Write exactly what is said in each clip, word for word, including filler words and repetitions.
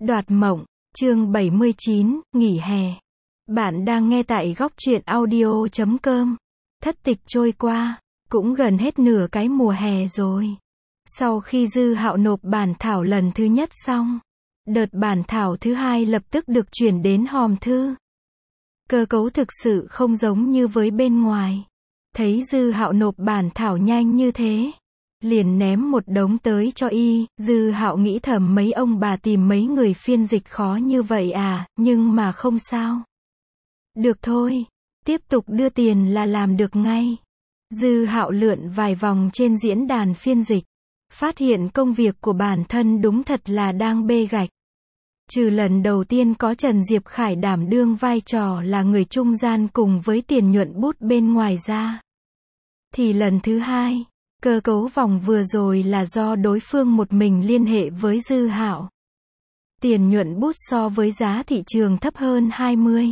Đoạt mộng, chương bảy mươi chín, nghỉ hè. Bạn đang nghe tại góc truyện audio chấm com. Thất tịch trôi qua, cũng gần hết nửa cái mùa hè rồi. Sau khi Dư Hạo nộp bản thảo lần thứ nhất xong, đợt bản thảo thứ hai lập tức được chuyển đến hòm thư. Cơ cấu thực sự không giống như với bên ngoài. Thấy Dư Hạo nộp bản thảo nhanh như thế, liền ném một đống tới cho y. Dư Hạo nghĩ thầm mấy ông bà tìm mấy người phiên dịch khó như vậy à, nhưng mà không sao. Được thôi, tiếp tục đưa tiền là làm được ngay. Dư Hạo lượn vài vòng trên diễn đàn phiên dịch, phát hiện công việc của bản thân đúng thật là đang bê gạch. Trừ lần đầu tiên có Trần Diệp Khải đảm đương vai trò là người trung gian cùng với Tiền Nhuận Bút bên ngoài ra, thì lần thứ hai, cơ cấu vòng vừa rồi là do đối phương một mình liên hệ với Dư Hạo. Tiền Nhuận Bút so với giá thị trường thấp hơn hai mươi.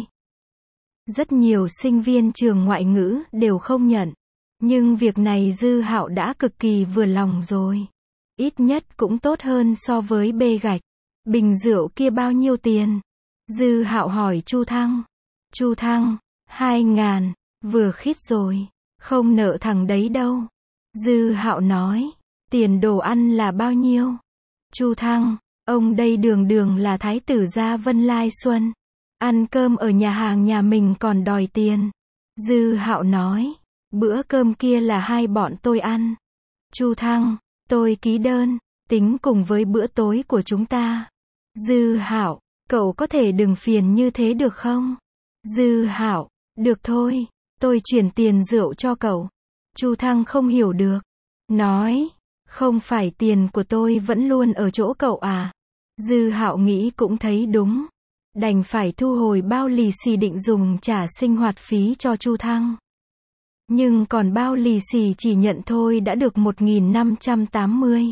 Rất nhiều sinh viên trường ngoại ngữ đều không nhận. Nhưng việc này Dư Hạo đã cực kỳ vừa lòng rồi. Ít nhất cũng tốt hơn so với bê gạch. Bình rượu kia bao nhiêu tiền? Dư Hạo hỏi Chu Thăng. Chu Thăng, hai ngàn, vừa khít rồi, không nợ thằng đấy đâu. Dư Hạo nói, tiền đồ ăn là bao nhiêu? Chu Thăng, ông đây đường đường là thái tử gia Vân Lai Xuân, ăn cơm ở nhà hàng nhà mình còn đòi tiền. Dư Hạo nói, bữa cơm kia là hai bọn tôi ăn. Chu Thăng, tôi ký đơn, tính cùng với bữa tối của chúng ta. Dư Hạo, cậu có thể đừng phiền như thế được không? Dư Hạo, được thôi, tôi chuyển tiền rượu cho cậu. Chu Thăng không hiểu được, nói, không phải tiền của tôi vẫn luôn ở chỗ cậu à? Dư Hạo nghĩ cũng thấy đúng, đành phải thu hồi bao lì xì định dùng trả sinh hoạt phí cho Chu Thăng. Nhưng còn bao lì xì chỉ nhận thôi đã được một nghìn năm trăm tám mươi.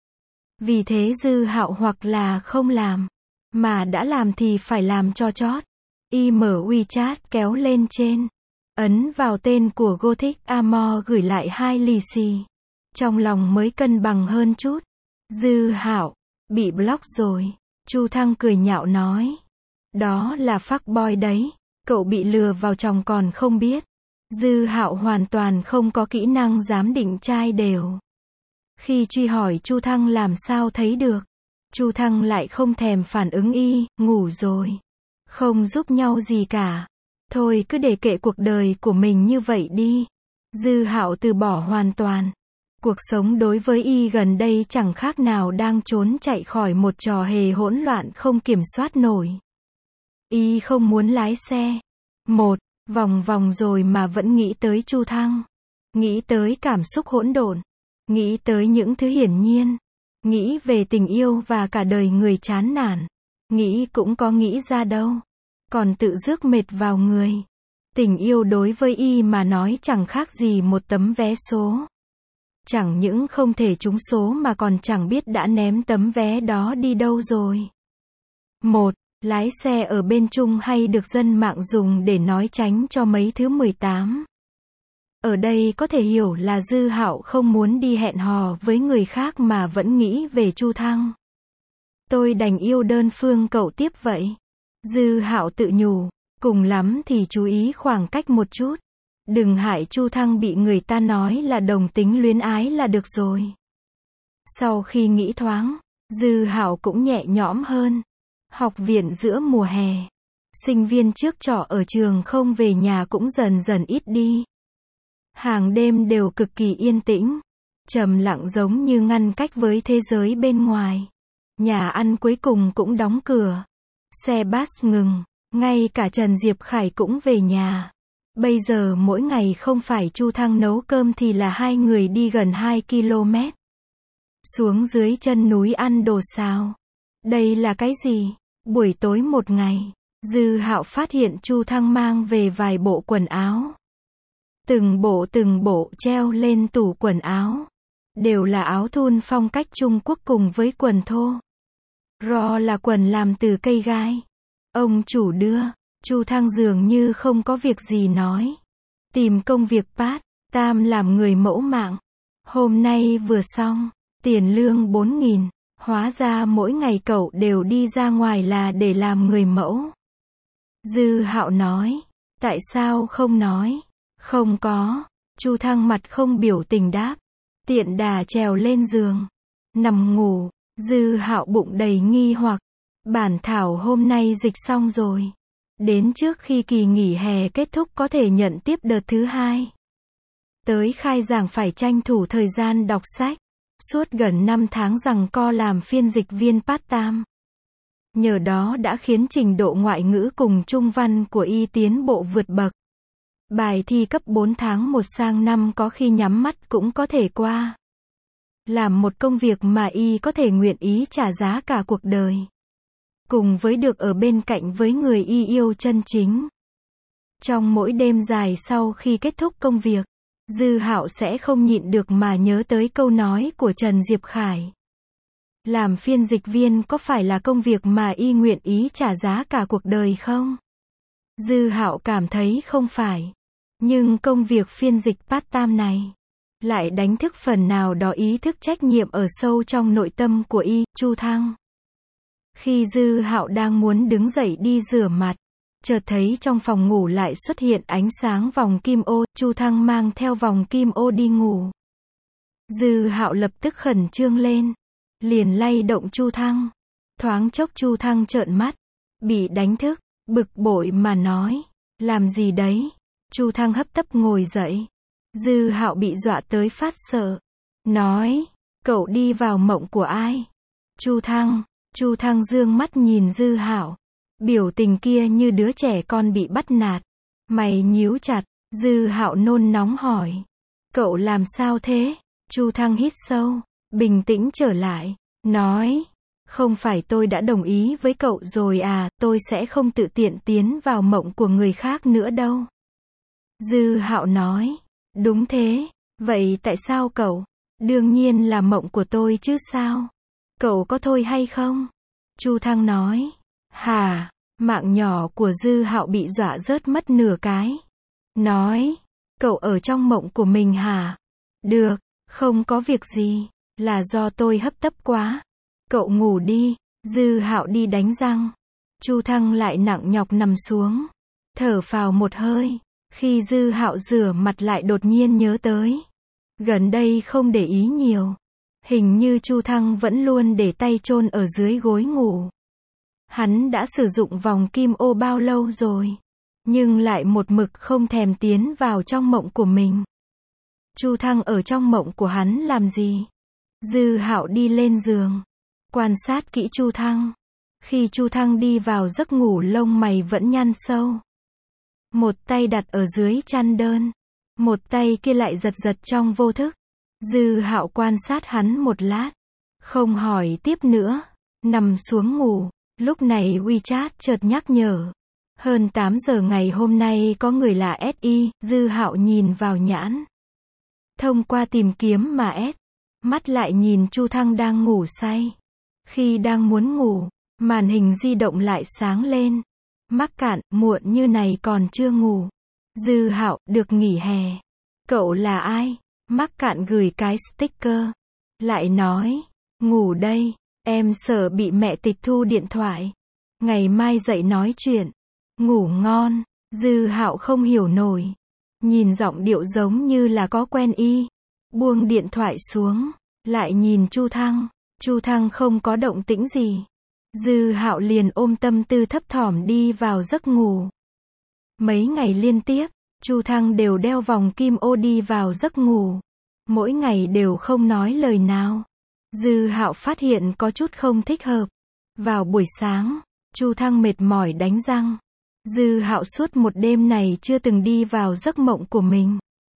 Vì thế Dư Hạo hoặc là không làm, mà đã làm thì phải làm cho chót. Y mở WeChat kéo lên trên, ấn vào tên của Gothic Amor gửi lại hai lì xì. Trong lòng mới cân bằng hơn chút. Dư Hạo, bị block rồi. Chu Thăng cười nhạo nói, đó là fuckboy đấy, cậu bị lừa vào chồng còn không biết. Dư Hạo hoàn toàn không có kỹ năng giám định trai đều. Khi truy hỏi Chu Thăng làm sao thấy được, Chu Thăng lại không thèm phản ứng y, ngủ rồi. Không giúp nhau gì cả. Thôi cứ để kệ cuộc đời của mình như vậy đi. Dư Hạo từ bỏ hoàn toàn. Cuộc sống đối với y gần đây chẳng khác nào đang trốn chạy khỏi một trò hề hỗn loạn không kiểm soát nổi. Y không muốn lái xe. Một, vòng vòng rồi mà vẫn nghĩ tới Chu Thăng. Nghĩ tới cảm xúc hỗn độn. Nghĩ tới những thứ hiển nhiên. Nghĩ về tình yêu và cả đời người chán nản. Nghĩ cũng có nghĩ ra đâu. Còn tự rước mệt vào người. Tình yêu đối với y mà nói chẳng khác gì một tấm vé số. Chẳng những không thể trúng số mà còn chẳng biết đã ném tấm vé đó đi đâu rồi. Một, lái xe ở bên Trung hay được dân mạng dùng để nói tránh cho mấy thứ mười tám. Ở đây có thể hiểu là Dư Hạo không muốn đi hẹn hò với người khác mà vẫn nghĩ về Chu Thăng. Tôi đành yêu đơn phương cậu tiếp vậy. Dư Hạo tự nhủ, cùng lắm thì chú ý khoảng cách một chút. Đừng hại Chu Thăng bị người ta nói là đồng tính luyến ái là được rồi. Sau khi nghĩ thoáng, Dư Hạo cũng nhẹ nhõm hơn. Học viện giữa mùa hè, sinh viên trước trọ ở trường không về nhà cũng dần dần ít đi. Hàng đêm đều cực kỳ yên tĩnh, trầm lặng giống như ngăn cách với thế giới bên ngoài. Nhà ăn cuối cùng cũng đóng cửa. Xe bus ngừng, ngay cả Trần Diệp Khải cũng về nhà. Bây giờ mỗi ngày không phải Chu Thăng nấu cơm thì là hai người đi gần hai ki lô mét. Xuống dưới chân núi ăn đồ xào. Đây là cái gì? Buổi tối một ngày, Dư Hạo phát hiện Chu Thăng mang về vài bộ quần áo. Từng bộ từng bộ treo lên tủ quần áo. Đều là áo thun phong cách Trung Quốc cùng với quần thô. Ro là quần làm từ cây gai. Ông chủ đưa, Chu Thăng dường như không có việc gì nói. Tìm công việc part time làm người mẫu mạng. Hôm nay vừa xong, tiền lương bốn nghìn. Hóa ra mỗi ngày cậu đều đi ra ngoài là để làm người mẫu. Dư Hạo nói. Tại sao không nói? Không có. Chu Thăng mặt không biểu tình đáp. Tiện đà trèo lên giường. Nằm ngủ. Dư Hạo bụng đầy nghi hoặc. Bản thảo hôm nay dịch xong rồi. Đến trước khi kỳ nghỉ hè kết thúc có thể nhận tiếp đợt thứ hai. Tới khai giảng phải tranh thủ thời gian đọc sách. Suốt gần năm tháng giằng co làm phiên dịch viên part-time. Nhờ đó đã khiến trình độ ngoại ngữ cùng trung văn của y tiến bộ vượt bậc. Bài thi cấp bốn tháng một sang năm có khi nhắm mắt cũng có thể qua. Làm một công việc mà y có thể nguyện ý trả giá cả cuộc đời. Cùng với được ở bên cạnh với người y yêu chân chính. Trong mỗi đêm dài sau khi kết thúc công việc, Dư Hạo sẽ không nhịn được mà nhớ tới câu nói của Trần Diệp Khải. Làm phiên dịch viên có phải là công việc mà y nguyện ý trả giá cả cuộc đời không? Dư Hạo cảm thấy không phải. Nhưng công việc phiên dịch part-time này lại đánh thức phần nào đó ý thức trách nhiệm ở sâu trong nội tâm của y, Chu Thăng. Khi Dư Hạo đang muốn đứng dậy đi rửa mặt, chợt thấy trong phòng ngủ lại xuất hiện ánh sáng vòng kim ô, Chu Thăng mang theo vòng kim ô đi ngủ. Dư Hạo lập tức khẩn trương lên, liền lay động Chu Thăng. Thoáng chốc Chu Thăng trợn mắt, bị đánh thức, bực bội mà nói, làm gì đấy? Chu Thăng hấp tấp ngồi dậy. Dư Hạo bị dọa tới phát sợ, nói, cậu đi vào mộng của ai? Chu Thăng, Chu Thăng dương mắt nhìn Dư Hạo, biểu tình kia như đứa trẻ con bị bắt nạt, mày nhíu chặt. Dư Hạo nôn nóng hỏi, cậu làm sao thế? Chu Thăng hít sâu, bình tĩnh trở lại, nói, không phải tôi đã đồng ý với cậu rồi à, tôi sẽ không tự tiện tiến vào mộng của người khác nữa đâu. Dư Hạo nói, đúng thế, vậy tại sao cậu? Đương nhiên là mộng của tôi chứ sao? Cậu có thôi hay không? Chu Thăng nói, hả? Mạng nhỏ của Dư Hạo bị dọa rớt mất nửa cái. Nói, cậu ở trong mộng của mình hả? Được, không có việc gì, là do tôi hấp tấp quá. Cậu ngủ đi. Dư Hạo đi đánh răng. Chu Thăng lại nặng nhọc nằm xuống, thở phào một hơi. Khi Dư Hạo rửa mặt lại đột nhiên nhớ tới, gần đây không để ý nhiều, hình như Chu Thăng vẫn luôn để tay chôn ở dưới gối ngủ. Hắn đã sử dụng vòng kim ô bao lâu rồi, nhưng lại một mực không thèm tiến vào trong mộng của mình. Chu Thăng ở trong mộng của hắn làm gì? Dư Hạo đi lên giường, quan sát kỹ Chu Thăng. Khi Chu Thăng đi vào giấc ngủ lông mày vẫn nhăn sâu. Một tay đặt ở dưới chăn đơn, một tay kia lại giật giật trong vô thức. Dư Hạo quan sát hắn một lát, không hỏi tiếp nữa, nằm xuống ngủ. Lúc này WeChat chợt nhắc nhở, hơn tám giờ ngày hôm nay có người là ét i. Dư Hạo nhìn vào nhãn, thông qua tìm kiếm mà S, mắt lại nhìn Chu Thăng đang ngủ say. Khi đang muốn ngủ, màn hình di động lại sáng lên. Mắc cạn, muộn như này còn chưa ngủ. Dư Hạo, được nghỉ hè. Cậu là ai? Mắc cạn gửi cái sticker. Lại nói, ngủ đây, em sợ bị mẹ tịch thu điện thoại. Ngày mai dậy nói chuyện. Ngủ ngon. Dư Hạo không hiểu nổi. Nhìn giọng điệu giống như là có quen y. Buông điện thoại xuống, lại nhìn Chu Thăng. Chu Thăng không có động tĩnh gì. Dư Hạo liền ôm tâm tư thấp thỏm đi vào giấc ngủ. Mấy ngày liên tiếp, Chu Thăng đều đeo vòng kim ô đi vào giấc ngủ. Mỗi ngày đều không nói lời nào. Dư Hạo phát hiện có chút không thích hợp. Vào buổi sáng, Chu Thăng mệt mỏi đánh răng. Dư Hạo suốt một đêm này chưa từng đi vào giấc mộng của mình.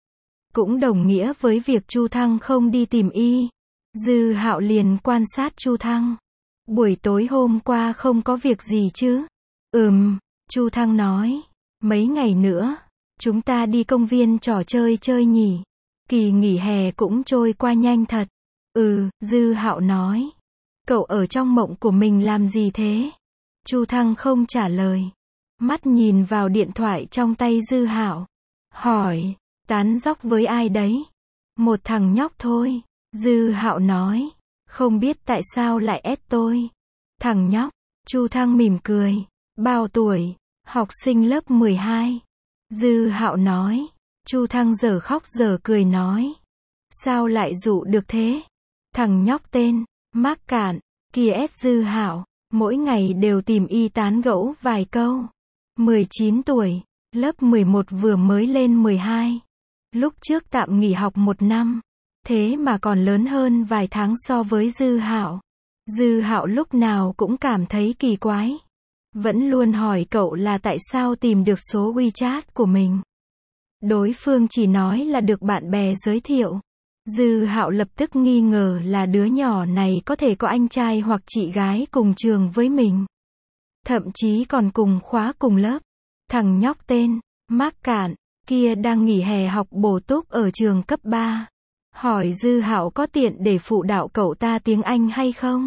Cũng đồng nghĩa với việc Chu Thăng không đi tìm y. Dư Hạo liền quan sát Chu Thăng. Buổi tối hôm qua không có việc gì chứ? Ừm, Chu Thăng nói. Mấy ngày nữa, chúng ta đi công viên trò chơi chơi nhỉ? Kỳ nghỉ hè cũng trôi qua nhanh thật. Ừ, Dư Hạo nói. Cậu ở trong mộng của mình làm gì thế? Chu Thăng không trả lời. Mắt nhìn vào điện thoại trong tay Dư Hạo. Hỏi, tán dóc với ai đấy? Một thằng nhóc thôi. Dư Hạo nói. Không biết tại sao lại ép tôi. Thằng nhóc. Chu Thăng mỉm cười. Bao tuổi? Học sinh lớp mười hai. Dư Hạo nói. Chu Thăng giờ khóc giờ cười nói. Sao lại dụ được thế? Thằng nhóc tên Mác Cạn kia ép Dư Hạo, mỗi ngày đều tìm y tán gẫu vài câu. mười chín tuổi, lớp mười một vừa mới lên mười hai. Lúc trước tạm nghỉ học một năm, thế mà còn lớn hơn vài tháng so với Dư Hạo. Dư Hạo lúc nào cũng cảm thấy kỳ quái, vẫn luôn hỏi cậu là tại sao tìm được số WeChat của mình. Đối phương chỉ nói là được bạn bè giới thiệu. Dư Hạo lập tức nghi ngờ là đứa nhỏ này có thể có anh trai hoặc chị gái cùng trường với mình. Thậm chí còn cùng khóa cùng lớp. Thằng nhóc tên Mác Cạn kia đang nghỉ hè học bổ túc ở trường cấp ba. Hỏi Dư Hạo có tiện để phụ đạo cậu ta tiếng Anh hay không?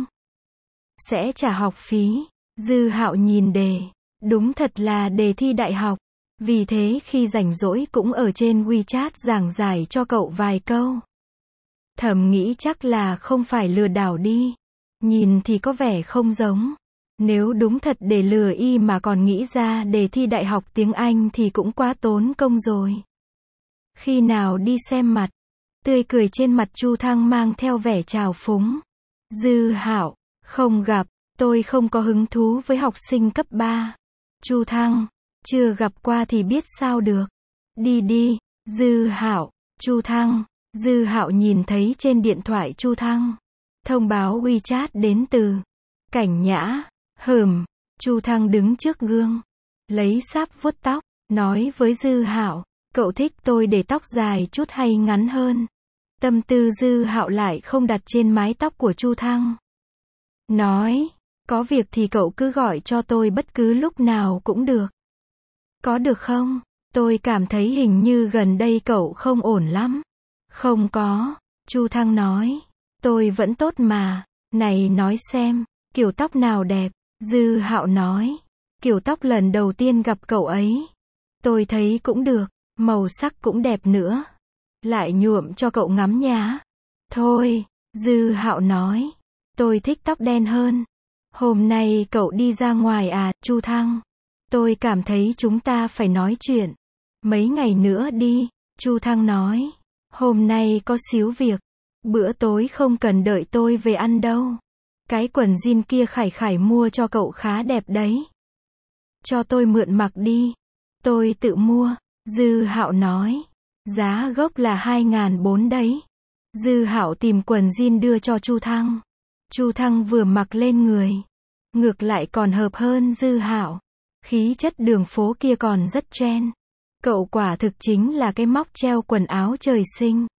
Sẽ trả học phí. Dư Hạo nhìn đề. Đúng thật là đề thi đại học. Vì thế khi rảnh rỗi cũng ở trên WeChat giảng giải cho cậu vài câu. Thầm nghĩ chắc là không phải lừa đảo đi. Nhìn thì có vẻ không giống. Nếu đúng thật để lừa y mà còn nghĩ ra đề thi đại học tiếng Anh thì cũng quá tốn công rồi. Khi nào đi xem mặt? Tươi cười trên mặt Chu Thăng mang theo vẻ trào phúng. Dư Hạo, không gặp, tôi không có hứng thú với học sinh cấp ba. Chu Thăng, chưa gặp qua thì biết sao được. Đi đi, Dư Hạo, Chu Thăng. Dư Hạo nhìn thấy trên điện thoại Chu Thăng. Thông báo WeChat đến từ Cảnh Nhã. Hừm, Chu Thăng đứng trước gương, lấy sáp vuốt tóc, nói với Dư Hạo, cậu thích tôi để tóc dài chút hay ngắn hơn? Tâm tư Dư Hạo lại không đặt trên mái tóc của Chu Thăng. Nói, có việc thì cậu cứ gọi cho tôi bất cứ lúc nào cũng được. Có được không? Tôi cảm thấy hình như gần đây cậu không ổn lắm. Không có, Chu Thăng nói, tôi vẫn tốt mà, này nói xem, kiểu tóc nào đẹp? Dư Hạo nói, kiểu tóc lần đầu tiên gặp cậu ấy. Tôi thấy cũng được, màu sắc cũng đẹp nữa. Lại nhuộm cho cậu ngắm nhá. Thôi, Dư Hạo nói, tôi thích tóc đen hơn. Hôm nay cậu đi ra ngoài à, Chu Thăng? Tôi cảm thấy chúng ta phải nói chuyện. Mấy ngày nữa đi, Chu Thăng nói. Hôm nay có xíu việc. Bữa tối không cần đợi tôi về ăn đâu. Cái quần jean kia Khải Khải mua cho cậu khá đẹp đấy. Cho tôi mượn mặc đi. Tôi tự mua. Dư Hạo nói. Giá gốc là hai nghìn bốn trăm đấy. Dư Hạo tìm quần jean đưa cho Chu Thăng. Chu Thăng vừa mặc lên người. Ngược lại còn hợp hơn Dư Hạo. Khí chất đường phố kia còn rất trend. Cậu quả thực chính là cái móc treo quần áo trời sinh.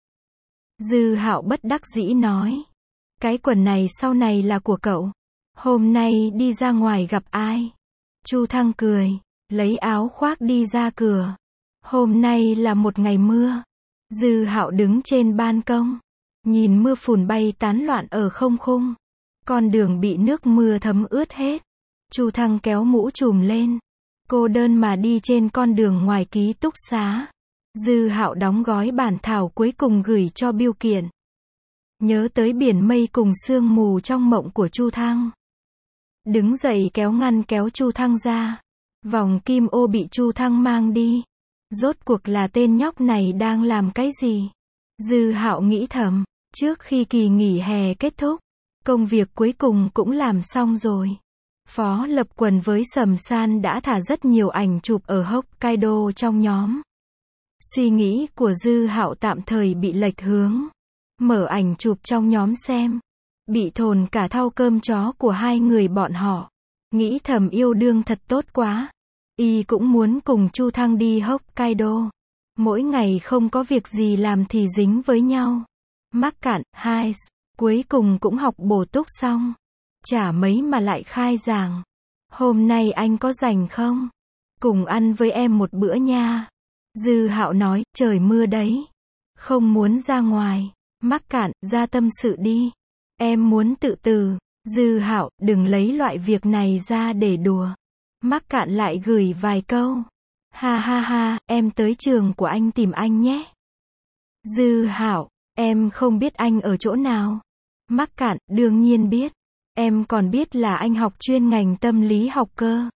Dư Hạo bất đắc dĩ nói. Cái quần này sau này là của cậu. Hôm nay đi ra ngoài gặp ai? Chu Thăng cười, lấy áo khoác đi ra cửa. Hôm nay là một ngày mưa. Dư Hạo đứng trên ban công, nhìn mưa phùn bay tán loạn ở không khung. Con đường bị nước mưa thấm ướt hết. Chu Thăng kéo mũ trùm lên. Cô đơn mà đi trên con đường ngoài ký túc xá. Dư Hạo đóng gói bản thảo cuối cùng gửi cho biêu kiện. Nhớ tới biển mây cùng sương mù trong mộng của Chu Thăng. Đứng dậy kéo ngăn kéo Chu Thăng ra. Vòng kim ô bị Chu Thăng mang đi. Rốt cuộc là tên nhóc này đang làm cái gì? Dư Hạo nghĩ thầm, trước khi kỳ nghỉ hè kết thúc, công việc cuối cùng cũng làm xong rồi. Phó Lập Quần với Sầm San đã thả rất nhiều ảnh chụp ở Hokkaido trong nhóm. Suy nghĩ của Dư Hạo tạm thời bị lệch hướng. Mở ảnh chụp trong nhóm xem. Bị thồn cả thau cơm chó của hai người bọn họ. Nghĩ thầm yêu đương thật tốt quá. Y cũng muốn cùng Chu Thăng đi Hokkaido. Mỗi ngày không có việc gì làm thì dính với nhau. Mác Cạn, hai, cuối cùng cũng học bổ túc xong. Chả mấy mà lại khai giảng. Hôm nay anh có rảnh không? Cùng ăn với em một bữa nha. Dư Hạo nói, trời mưa đấy. Không muốn ra ngoài. Mác Cạn, ra tâm sự đi. Em muốn tự từ. Dư Hạo, đừng lấy loại việc này ra để đùa. Mác Cạn lại gửi vài câu. Ha ha ha, em tới trường của anh tìm anh nhé. Dư Hạo, em không biết anh ở chỗ nào. Mắc Cạn, đương nhiên biết. Em còn biết là anh học chuyên ngành tâm lý học cơ.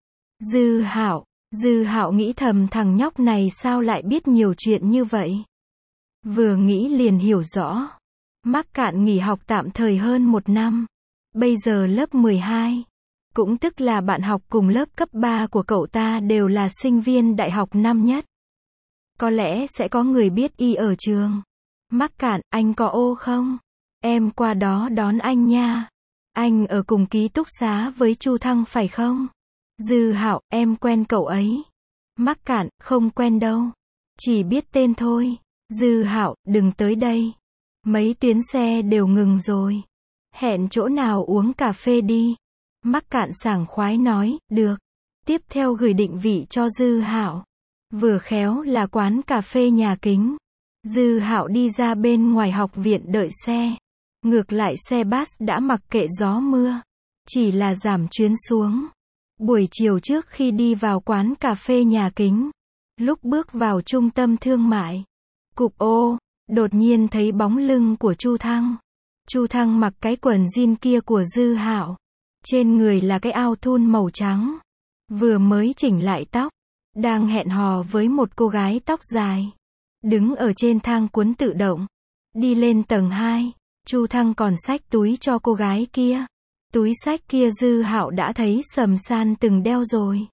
Dư Hạo, Dư Hạo nghĩ thầm thằng nhóc này sao lại biết nhiều chuyện như vậy. Vừa nghĩ liền hiểu rõ. Mắc Cạn nghỉ học tạm thời hơn một năm. Bây giờ lớp mười hai. Cũng tức là bạn học cùng lớp cấp ba của cậu ta đều là sinh viên đại học năm nhất. Có lẽ sẽ có người biết y ở trường. Mắc Cạn, anh có ô không? Em qua đó đón anh nha. Anh ở cùng ký túc xá với Chu Thăng phải không? Dư Hạo, em quen cậu ấy. Mắc Cạn, không quen đâu. Chỉ biết tên thôi. Dư Hạo, đừng tới đây. Mấy tuyến xe đều ngừng rồi. Hẹn chỗ nào uống cà phê đi. Mắc Cạn sảng khoái nói, được. Tiếp theo gửi định vị cho Dư Hạo. Vừa khéo là quán cà phê Nhà Kính. Dư Hạo đi ra bên ngoài học viện đợi xe. Ngược lại xe bus đã mặc kệ gió mưa. Chỉ là giảm chuyến xuống. Buổi chiều trước khi đi vào quán cà phê Nhà Kính. Lúc bước vào trung tâm thương mại. Cục ô, đột nhiên thấy bóng lưng của Chu Thăng. Chu Thăng mặc cái quần jean kia của Dư Hạo. Trên người là cái áo thun màu trắng. Vừa mới chỉnh lại tóc. Đang hẹn hò với một cô gái tóc dài. Đứng ở trên thang cuốn tự động. Đi lên tầng hai. Chu Thăng còn xách túi cho cô gái kia. Túi xách kia Dư Hạo đã thấy Sầm San từng đeo rồi.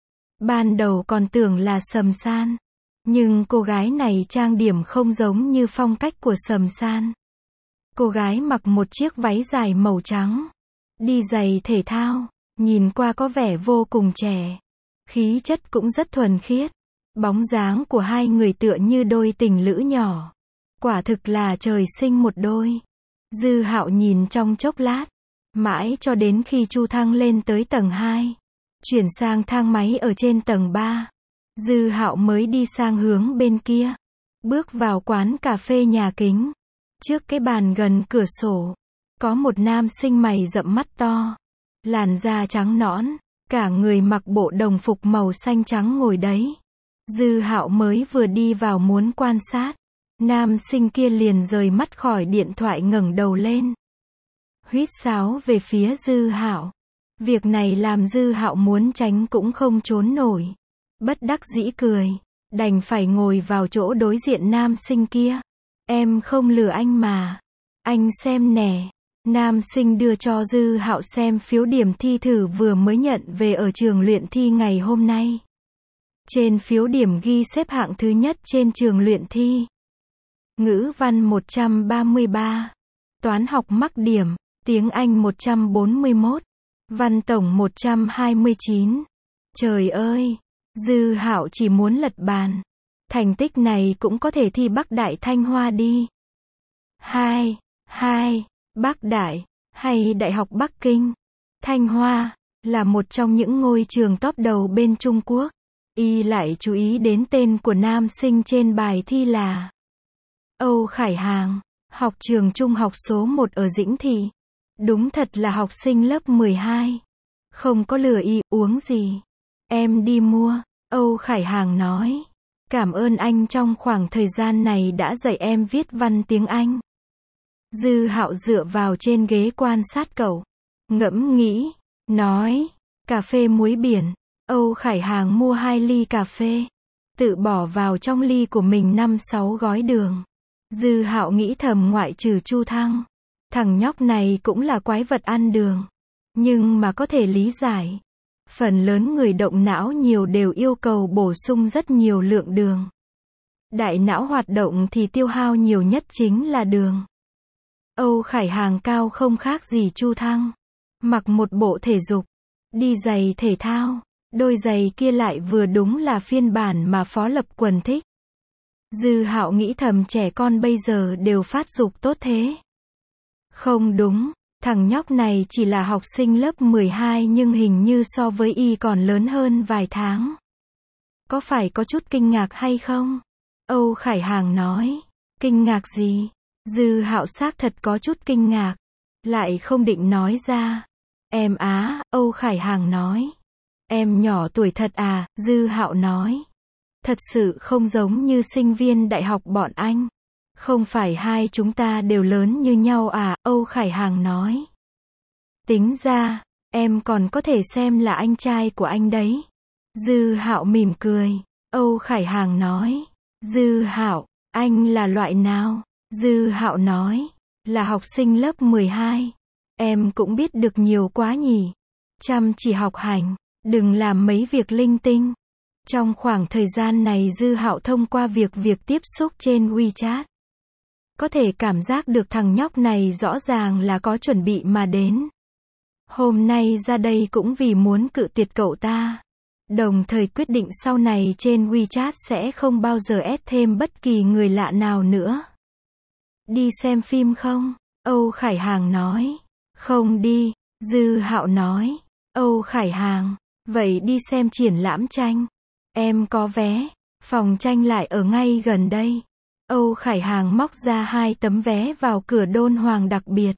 Ban đầu còn tưởng là Sầm San. Nhưng cô gái này trang điểm không giống như phong cách của Sầm San. Cô gái mặc một chiếc váy dài màu trắng. Đi giày thể thao. Nhìn qua có vẻ vô cùng trẻ. Khí chất cũng rất thuần khiết. Bóng dáng của hai người tựa như đôi tình lữ nhỏ. Quả thực là trời sinh một đôi. Dư Hạo nhìn trong chốc lát. Mãi cho đến khi Chu Thăng lên tới tầng hai. Chuyển sang thang máy ở trên tầng ba. Dư Hạo mới đi sang hướng bên kia. Bước vào quán cà phê Nhà Kính. Trước cái bàn gần cửa sổ. Có một nam sinh mày rậm mắt to. Làn da trắng nõn. Cả người mặc bộ đồng phục màu xanh trắng ngồi đấy. Dư Hạo mới vừa đi vào muốn quan sát. Nam sinh kia liền rời mắt khỏi điện thoại ngẩng đầu lên. Huýt sáo về phía Dư Hạo. Việc này làm Dư Hạo muốn tránh cũng không trốn nổi. Bất đắc dĩ cười. Đành phải ngồi vào chỗ đối diện nam sinh kia. Em không lừa anh mà. Anh xem nè. Nam sinh đưa cho Dư Hạo xem phiếu điểm thi thử vừa mới nhận về ở trường luyện thi ngày hôm nay. Trên phiếu điểm ghi xếp hạng thứ nhất trên trường luyện thi. Ngữ văn một trăm ba mươi ba. Toán học mắc điểm. Tiếng Anh một trăm bốn mươi mốt. Văn tổng một trăm hai mươi chín. Trời ơi! Dư Hạo chỉ muốn lật bàn. Thành tích này cũng có thể thi Bắc Đại Thanh Hoa đi. Hai. Hai. Bắc Đại, hay Đại học Bắc Kinh. Thanh Hoa, là một trong những ngôi trường top đầu bên Trung Quốc. Y lại chú ý đến tên của nam sinh trên bài thi là Âu Khải Hàng, học trường trung học số một ở Dĩnh Thị. Đúng thật là học sinh lớp mười hai. Không có lừa y, uống gì. Em đi mua, Âu Khải Hàng nói. Cảm ơn anh trong khoảng thời gian này đã dạy em viết văn tiếng Anh. Dư Hạo dựa vào trên ghế quan sát cậu. Ngẫm nghĩ, nói, cà phê muối biển. Âu Khải Hàng mua hai ly cà phê. Tự bỏ vào trong ly của mình năm sáu gói đường. Dư Hạo nghĩ thầm ngoại trừ Chu Thăng. Thằng nhóc này cũng là quái vật ăn đường. Nhưng mà có thể lý giải. Phần lớn người động não nhiều đều yêu cầu bổ sung rất nhiều lượng đường. Đại não hoạt động thì tiêu hao nhiều nhất chính là đường. Âu Khải Hàng cao không khác gì Chu Thăng. Mặc một bộ thể dục. Đi giày thể thao. Đôi giày kia lại vừa đúng là phiên bản mà Phó Lập Quần thích. Dư Hạo nghĩ thầm trẻ con bây giờ đều phát dục tốt thế. Không đúng, thằng nhóc này chỉ là học sinh lớp mười hai nhưng hình như so với y còn lớn hơn vài tháng. Có phải có chút kinh ngạc hay không? Âu Khải Hàng nói. Kinh ngạc gì? Dư Hạo xác thật có chút kinh ngạc. Lại không định nói ra. Em á, Âu Khải Hàng nói. Em nhỏ tuổi thật à, Dư Hạo nói. Thật sự không giống như sinh viên đại học bọn anh. Không phải hai chúng ta đều lớn như nhau à, Âu Khải Hàng nói. Tính ra, em còn có thể xem là anh trai của anh đấy. Dư Hạo mỉm cười. Âu Khải Hàng nói. Dư Hạo, anh là loại nào? Dư Hạo nói. Là học sinh lớp mười hai. Em cũng biết được nhiều quá nhỉ. Chăm chỉ học hành, đừng làm mấy việc linh tinh. Trong khoảng thời gian này Dư Hạo thông qua việc việc tiếp xúc trên WeChat, có thể cảm giác được thằng nhóc này rõ ràng là có chuẩn bị mà đến. Hôm nay ra đây cũng vì muốn cự tuyệt cậu ta. Đồng thời quyết định sau này trên WeChat sẽ không bao giờ add thêm bất kỳ người lạ nào nữa. Đi xem phim không? Âu Khải Hàng nói. Không đi, Dư Hạo nói. Âu Khải Hàng, vậy đi xem triển lãm tranh. Em có vé, phòng tranh lại ở ngay gần đây. Âu Khải Hàng móc ra hai tấm vé vào cửa Đôn Hoàng đặc biệt.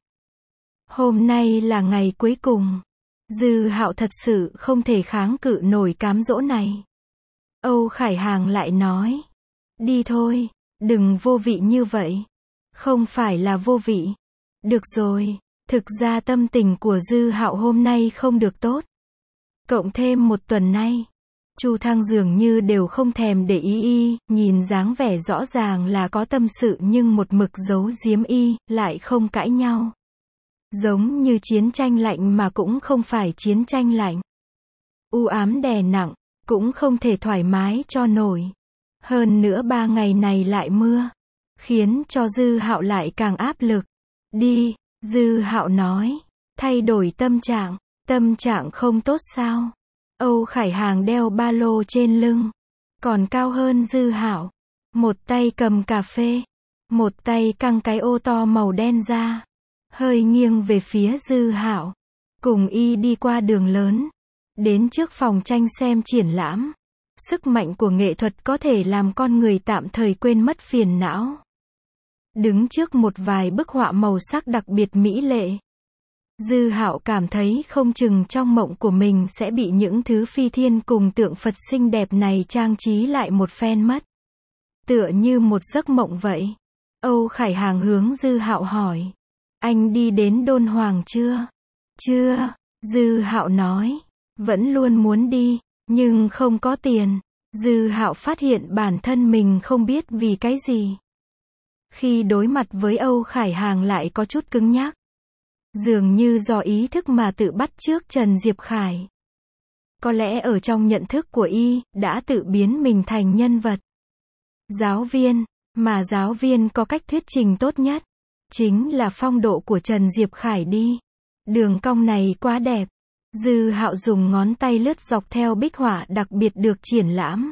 Hôm nay là ngày cuối cùng. Dư Hạo thật sự không thể kháng cự nổi cám dỗ này. Âu Khải Hàng lại nói. Đi thôi, đừng vô vị như vậy. Không phải là vô vị. Được rồi, thực ra tâm tình của Dư Hạo hôm nay không được tốt. Cộng thêm một tuần nay, Chu Thăng dường như đều không thèm để ý y, nhìn dáng vẻ rõ ràng là có tâm sự nhưng một mực giấu giếm y, lại không cãi nhau. Giống như chiến tranh lạnh mà cũng không phải chiến tranh lạnh. U ám đè nặng, cũng không thể thoải mái cho nổi. Hơn nữa ba ngày này lại mưa, khiến cho Dư Hạo lại càng áp lực. Đi, Dư Hạo nói, thay đổi tâm trạng, tâm trạng không tốt sao? Âu Khải Hàng đeo ba lô trên lưng, còn cao hơn Dư Hạo. Một tay cầm cà phê, một tay căng cái ô to màu đen ra, hơi nghiêng về phía Dư Hạo. Cùng y đi qua đường lớn, đến trước phòng tranh xem triển lãm. Sức mạnh của nghệ thuật có thể làm con người tạm thời quên mất phiền não. Đứng trước một vài bức họa màu sắc đặc biệt mỹ lệ, Dư Hạo cảm thấy không chừng trong mộng của mình sẽ bị những thứ phi thiên cùng tượng Phật xinh đẹp này trang trí lại một phen mất. Tựa như một giấc mộng vậy. Âu Khải Hàng hướng Dư Hạo hỏi. Anh đi đến Đôn Hoàng chưa? Chưa, Dư Hạo nói. Vẫn luôn muốn đi, nhưng không có tiền. Dư Hạo phát hiện bản thân mình không biết vì cái gì. Khi đối mặt với Âu Khải Hàng lại có chút cứng nhắc. Dường như do ý thức mà tự bắt chước Trần Diệp Khải. Có lẽ ở trong nhận thức của y, đã tự biến mình thành nhân vật giáo viên, mà giáo viên có cách thuyết trình tốt nhất, chính là phong độ của Trần Diệp Khải đi. Đường cong này quá đẹp. Dư Hạo dùng ngón tay lướt dọc theo bích họa đặc biệt được triển lãm.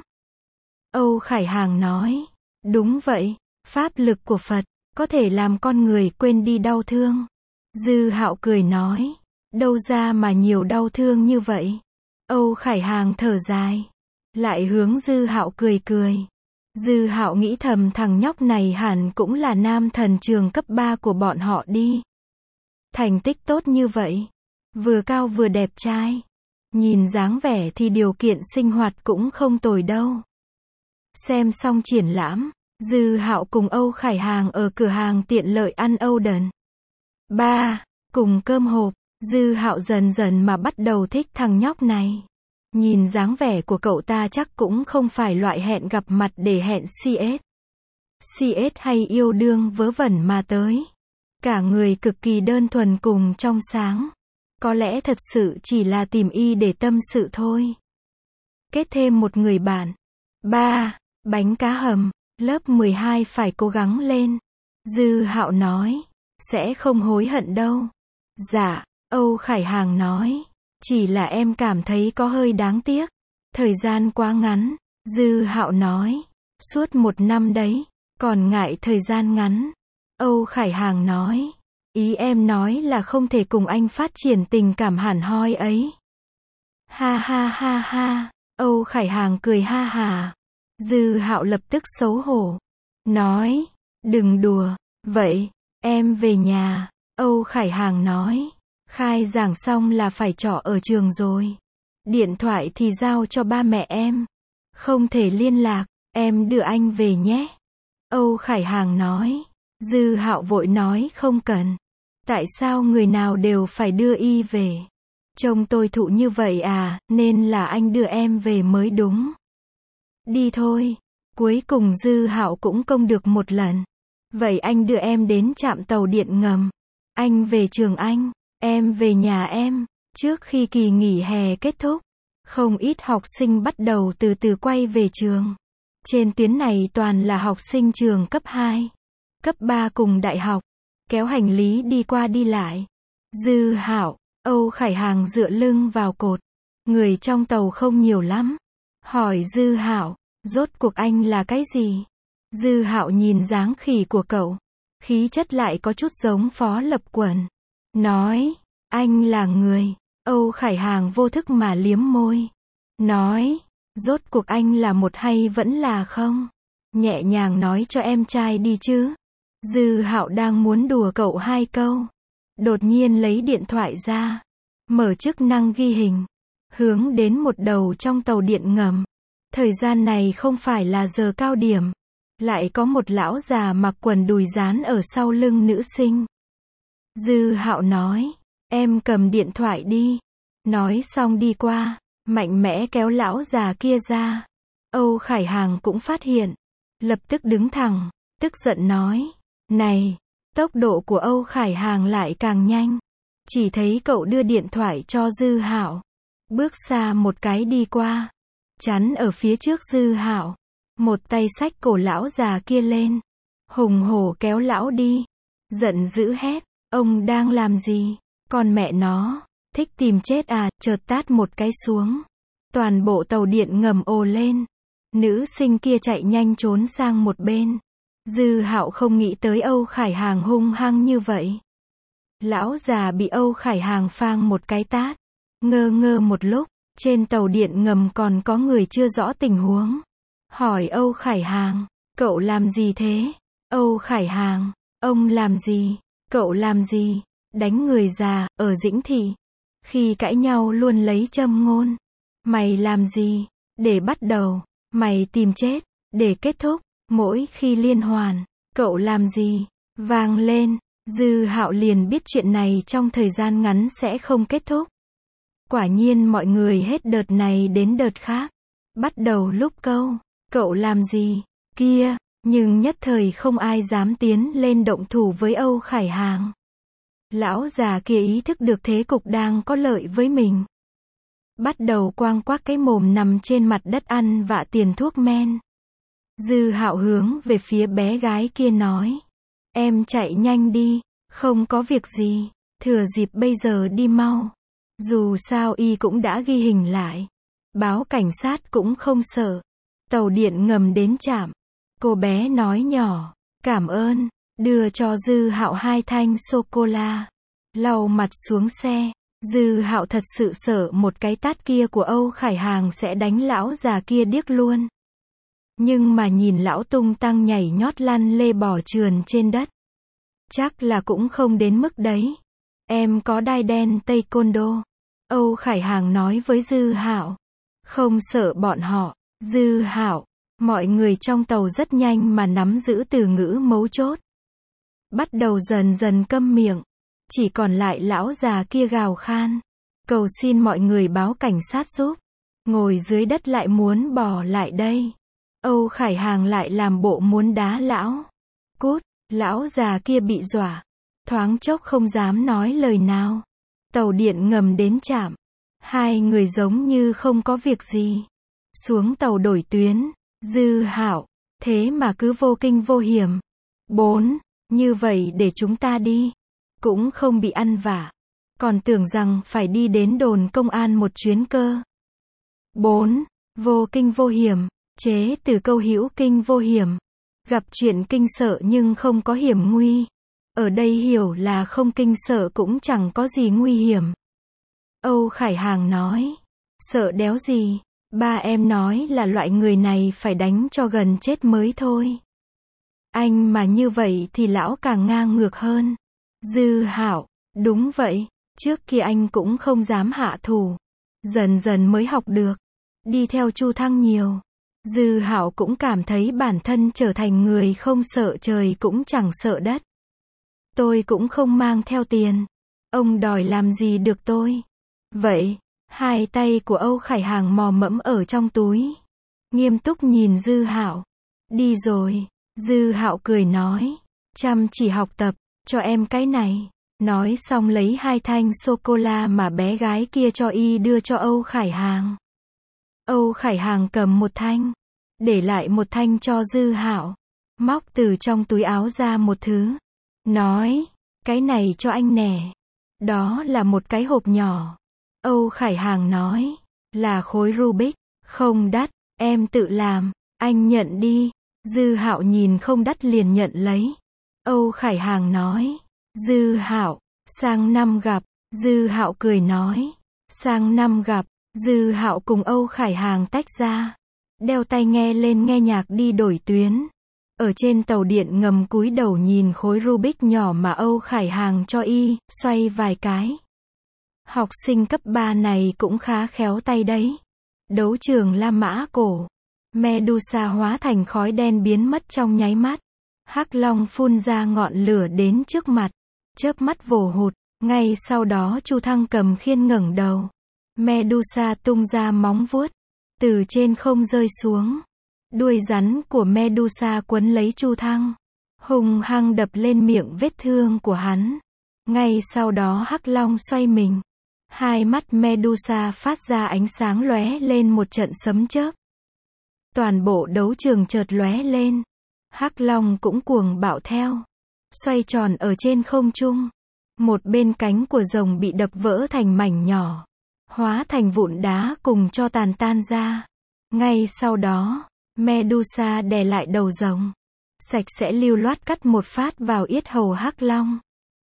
Âu Khải Hàng nói, đúng vậy, pháp lực của Phật, có thể làm con người quên đi đau thương. Dư Hạo cười nói, đâu ra mà nhiều đau thương như vậy. Âu Khải Hàng thở dài, lại hướng Dư Hạo cười cười. Dư Hạo nghĩ thầm thằng nhóc này hẳn cũng là nam thần trường cấp ba của bọn họ đi. Thành tích tốt như vậy, vừa cao vừa đẹp trai. Nhìn dáng vẻ thì điều kiện sinh hoạt cũng không tồi đâu. Xem xong triển lãm, Dư Hạo cùng Âu Khải Hàng ở cửa hàng tiện lợi ăn Oden. Ba, cùng cơm hộp, Dư Hạo dần dần mà bắt đầu thích thằng nhóc này. Nhìn dáng vẻ của cậu ta chắc cũng không phải loại hẹn gặp mặt để hẹn xê ét. xê ét hay yêu đương vớ vẩn mà tới. Cả người cực kỳ đơn thuần cùng trong sáng. Có lẽ thật sự chỉ là tìm y để tâm sự thôi. Kết thêm một người bạn. Ba, bánh cá hầm, lớp mười hai phải cố gắng lên. Dư Hạo nói, sẽ không hối hận đâu. Dạ, Âu Khải Hàng nói, chỉ là em cảm thấy có hơi đáng tiếc. Thời gian quá ngắn. Dư Hạo nói, suốt một năm đấy, còn ngại thời gian ngắn. Âu Khải Hàng nói, ý em nói là không thể cùng anh phát triển tình cảm hẳn hoi ấy. Ha ha ha ha, Âu Khải Hàng cười ha hà. Dư Hạo lập tức xấu hổ. Nói, đừng đùa, vậy, em về nhà. Âu Khải Hàng nói, khai giảng xong là phải trọ ở trường rồi. Điện thoại thì giao cho ba mẹ em. Không thể liên lạc, em đưa anh về nhé. Âu Khải Hàng nói. Dư Hạo vội nói không cần. Tại sao người nào đều phải đưa y về? Trông tôi thụ như vậy à, nên là anh đưa em về mới đúng. Đi thôi. Cuối cùng Dư Hạo cũng công được một lần. Vậy anh đưa em đến trạm tàu điện ngầm. Anh về trường anh, em về nhà em. Trước khi kỳ nghỉ hè kết thúc, không ít học sinh bắt đầu từ từ quay về trường. Trên tuyến này toàn là học sinh trường cấp hai, cấp ba cùng đại học, kéo hành lý đi qua đi lại. Dư Hạo, Âu Khải Hàng dựa lưng vào cột. Người trong tàu không nhiều lắm. Hỏi Dư Hạo, rốt cuộc anh là cái gì? Dư Hạo nhìn dáng khỉ của cậu, khí chất lại có chút giống Phó Lập Quần. Nói, anh là người. Âu Khải Hàng vô thức mà liếm môi. Nói, rốt cuộc anh là một hay vẫn là không? Nhẹ nhàng nói cho em trai đi chứ. Dư Hạo đang muốn đùa cậu hai câu. Đột nhiên lấy điện thoại ra. Mở chức năng ghi hình. Hướng đến một đầu trong tàu điện ngầm. Thời gian này không phải là giờ cao điểm. Lại có một lão già mặc quần đùi dán ở sau lưng nữ sinh. Dư Hạo nói, em cầm điện thoại đi. Nói xong đi qua, mạnh mẽ kéo lão già kia ra. Âu Khải Hàng cũng phát hiện. Lập tức đứng thẳng, tức giận nói, này, tốc độ của Âu Khải Hàng lại càng nhanh. Chỉ thấy cậu đưa điện thoại cho Dư Hạo. Bước xa một cái đi qua. Chắn ở phía trước Dư Hạo. Một tay xách cổ lão già kia lên. Hùng hổ kéo lão đi. Giận dữ hét, ông đang làm gì? Con mẹ nó, thích tìm chết à, chợt tát một cái xuống. Toàn bộ tàu điện ngầm ồ lên. Nữ sinh kia chạy nhanh trốn sang một bên. Dư Hạo không nghĩ tới Âu Khải Hàng hung hăng như vậy. Lão già bị Âu Khải Hàng phang một cái tát. Ngơ ngơ một lúc, trên tàu điện ngầm còn có người chưa rõ tình huống. Hỏi Âu Khải Hàng, cậu làm gì thế? Âu Khải Hàng, ông làm gì? Cậu làm gì? Đánh người già, ở Dĩnh Thị. Khi cãi nhau luôn lấy châm ngôn. Mày làm gì? Để bắt đầu. Mày tìm chết. Để kết thúc. Mỗi khi liên hoàn, cậu làm gì? Vang lên. Dư Hạo liền biết chuyện này trong thời gian ngắn sẽ không kết thúc. Quả nhiên mọi người hết đợt này đến đợt khác. Bắt đầu lúc câu, cậu làm gì? Kia, nhưng nhất thời không ai dám tiến lên động thủ với Âu Khải Hàng. Lão già kia ý thức được thế cục đang có lợi với mình. Bắt đầu quang quác cái mồm nằm trên mặt đất ăn vạ tiền thuốc men. Dư Hạo hướng về phía bé gái kia nói. Em chạy nhanh đi, không có việc gì, thừa dịp bây giờ đi mau. Dù sao y cũng đã ghi hình lại. Báo cảnh sát cũng không sợ. Tàu điện ngầm đến trạm. Cô bé nói nhỏ, cảm ơn, đưa cho Dư Hạo hai thanh sô-cô-la. Lau mặt xuống xe. Dư Hạo thật sự sợ một cái tát kia của Âu Khải Hàng sẽ đánh lão già kia điếc luôn. Nhưng mà nhìn lão tung tăng nhảy nhót lăn lê bò trườn trên đất. Chắc là cũng không đến mức đấy. Em có đai đen taekwondo. Âu Khải Hàng nói với Dư Hạo. Không sợ bọn họ. Dư Hạo. Mọi người trong tàu rất nhanh mà nắm giữ từ ngữ mấu chốt. Bắt đầu dần dần câm miệng. Chỉ còn lại lão già kia gào khan. Cầu xin mọi người báo cảnh sát giúp. Ngồi dưới đất lại muốn bỏ lại đây. Âu Khải Hàng lại làm bộ muốn đá lão. Cút, lão già kia bị dọa. Thoáng chốc không dám nói lời nào. Tàu điện ngầm đến trạm. Hai người giống như không có việc gì. Xuống tàu đổi tuyến. Dư Hạo, thế mà cứ vô kinh vô hiểm. Bốn, như vậy để chúng ta đi. Cũng không bị ăn vạ. Còn tưởng rằng phải đi đến đồn công an một chuyến cơ. Bốn, vô kinh vô hiểm. Chế từ câu hữu kinh vô hiểm. Gặp chuyện kinh sợ nhưng không có hiểm nguy. Ở đây hiểu là không kinh sợ cũng chẳng có gì nguy hiểm. Âu Khải Hàng nói. Sợ đéo gì. Ba em nói là loại người này phải đánh cho gần chết mới thôi. Anh mà như vậy thì lão càng ngang ngược hơn. Dư Hạo, đúng vậy. Trước kia anh cũng không dám hạ thủ. Dần dần mới học được. Đi theo Chu Thăng nhiều. Dư Hạo cũng cảm thấy bản thân trở thành người không sợ trời cũng chẳng sợ đất. Tôi cũng không mang theo tiền. Ông đòi làm gì được tôi? Vậy, hai tay của Âu Khải Hàng mò mẫm ở trong túi. Nghiêm túc nhìn Dư Hạo. Đi rồi. Dư Hạo cười nói. Chăm chỉ học tập, cho em cái này. Nói xong lấy hai thanh sô-cô-la mà bé gái kia cho y đưa cho Âu Khải Hàng. Âu Khải Hàng cầm một thanh, để lại một thanh cho Dư Hạo. Móc từ trong túi áo ra một thứ. Nói, cái này cho anh nè. Đó là một cái hộp nhỏ. Âu Khải Hàng nói, là khối Rubik, không đắt, em tự làm, anh nhận đi. Dư Hạo nhìn không đắt liền nhận lấy. Âu Khải Hàng nói, Dư Hạo, sang năm gặp. Dư Hạo cười nói, sang năm gặp. Dư Hạo cùng Âu Khải Hàng tách ra, đeo tai nghe lên nghe nhạc đi đổi tuyến. Ở trên tàu điện ngầm cúi đầu nhìn khối Rubik nhỏ mà Âu Khải Hàng cho y, xoay vài cái. Học sinh cấp ba này cũng khá khéo tay đấy. Đấu trường La Mã Cổ. Medusa hóa thành khói đen biến mất trong nháy mắt. Hắc Long phun ra ngọn lửa đến trước mặt. Chớp mắt vồ hụt. Ngay sau đó Chu Thăng cầm khiên ngẩng đầu. Medusa tung ra móng vuốt. Từ trên không rơi xuống. Đuôi rắn của Medusa quấn lấy Chu Thăng. Hung hăng đập lên miệng vết thương của hắn. Ngay sau đó Hắc Long xoay mình. Hai mắt Medusa phát ra ánh sáng lóe lên một trận sấm chớp. Toàn bộ đấu trường chợt lóe lên. Hắc Long cũng cuồng bạo theo. Xoay tròn ở trên không trung. Một bên cánh của rồng bị đập vỡ thành mảnh nhỏ. Hóa thành vụn đá cùng cho tàn tan ra. Ngay sau đó, Medusa đè lại đầu rồng. Sạch sẽ lưu loát cắt một phát vào yết hầu Hắc Long.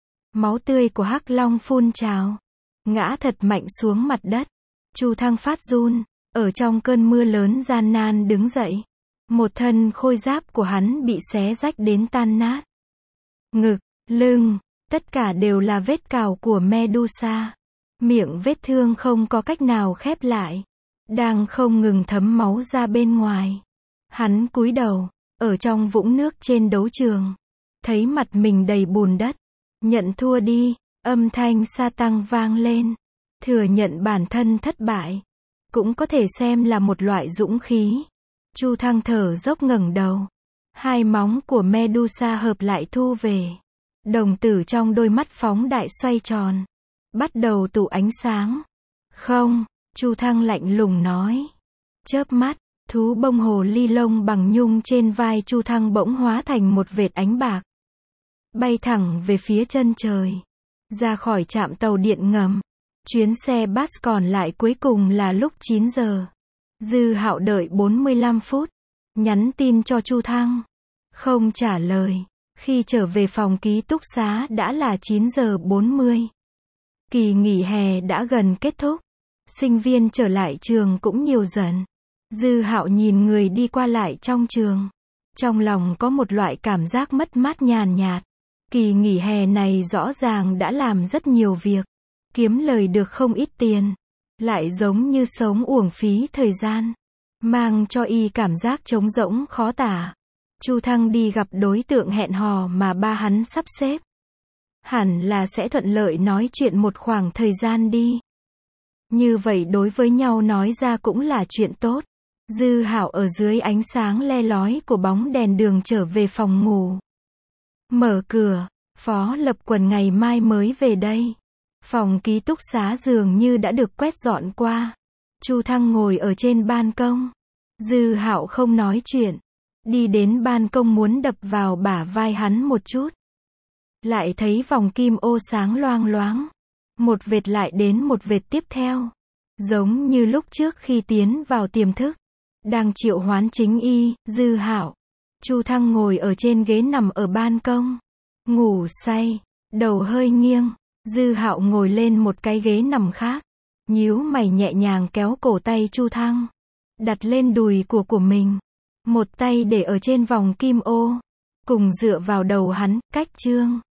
Máu tươi của Hắc Long phun trào. Ngã thật mạnh xuống mặt đất. Chu Thăng phát run. Ở trong cơn mưa lớn gian nan đứng dậy. Một thân khôi giáp của hắn bị xé rách đến tan nát. Ngực, lưng, tất cả đều là vết cào của Medusa. Miệng vết thương không có cách nào khép lại. Đang không ngừng thấm máu ra bên ngoài. Hắn cúi đầu, ở trong vũng nước trên đấu trường. Thấy mặt mình đầy bùn đất. Nhận thua đi, âm thanh sa tăng vang lên. Thừa nhận bản thân thất bại. Cũng có thể xem là một loại dũng khí. Chu Thăng thở dốc ngẩng đầu. Hai móng của Medusa hợp lại thu về. Đồng tử trong đôi mắt phóng đại xoay tròn. Bắt đầu tụ ánh sáng. Không, Chu Thăng lạnh lùng nói. Chớp mắt, thú bông hồ ly lông bằng nhung trên vai Chu Thăng bỗng hóa thành một vệt ánh bạc. Bay thẳng về phía chân trời. Ra khỏi trạm tàu điện ngầm. Chuyến xe bus còn lại cuối cùng là lúc chín giờ. Dư Hạo đợi bốn mươi lăm phút. Nhắn tin cho Chu Thăng. Không trả lời. Khi trở về phòng ký túc xá đã là chín giờ bốn mươi. Kỳ nghỉ hè đã gần kết thúc. Sinh viên trở lại trường cũng nhiều dần. Dư Hạo nhìn người đi qua lại trong trường. Trong lòng có một loại cảm giác mất mát nhàn nhạt. Kỳ nghỉ hè này rõ ràng đã làm rất nhiều việc. Kiếm lời được không ít tiền. Lại giống như sống uổng phí thời gian. Mang cho y cảm giác trống rỗng khó tả. Chu Thăng đi gặp đối tượng hẹn hò mà ba hắn sắp xếp. Hẳn là sẽ thuận lợi nói chuyện một khoảng thời gian đi. Như vậy đối với nhau nói ra cũng là chuyện tốt. Dư Hạo ở dưới ánh sáng le lói của bóng đèn đường trở về phòng ngủ. Mở cửa, Phó Lập Quần ngày mai mới về đây. Phòng ký túc xá dường như đã được quét dọn qua. Chu Thăng ngồi ở trên ban công. Dư Hạo không nói chuyện. Đi đến ban công muốn đập vào bả vai hắn một chút. Lại thấy vòng kim ô sáng loang loáng. Một vệt lại đến một vệt tiếp theo. Giống như lúc trước khi tiến vào tiềm thức. Đang triệu hoán chính y, Dư Hạo. Chu Thăng ngồi ở trên ghế nằm ở ban công. Ngủ say, đầu hơi nghiêng. Dư Hạo ngồi lên một cái ghế nằm khác. Nhíu mày nhẹ nhàng kéo cổ tay Chu Thăng. Đặt lên đùi của của mình. Một tay để ở trên vòng kim ô. Cùng dựa vào đầu hắn, cách chương.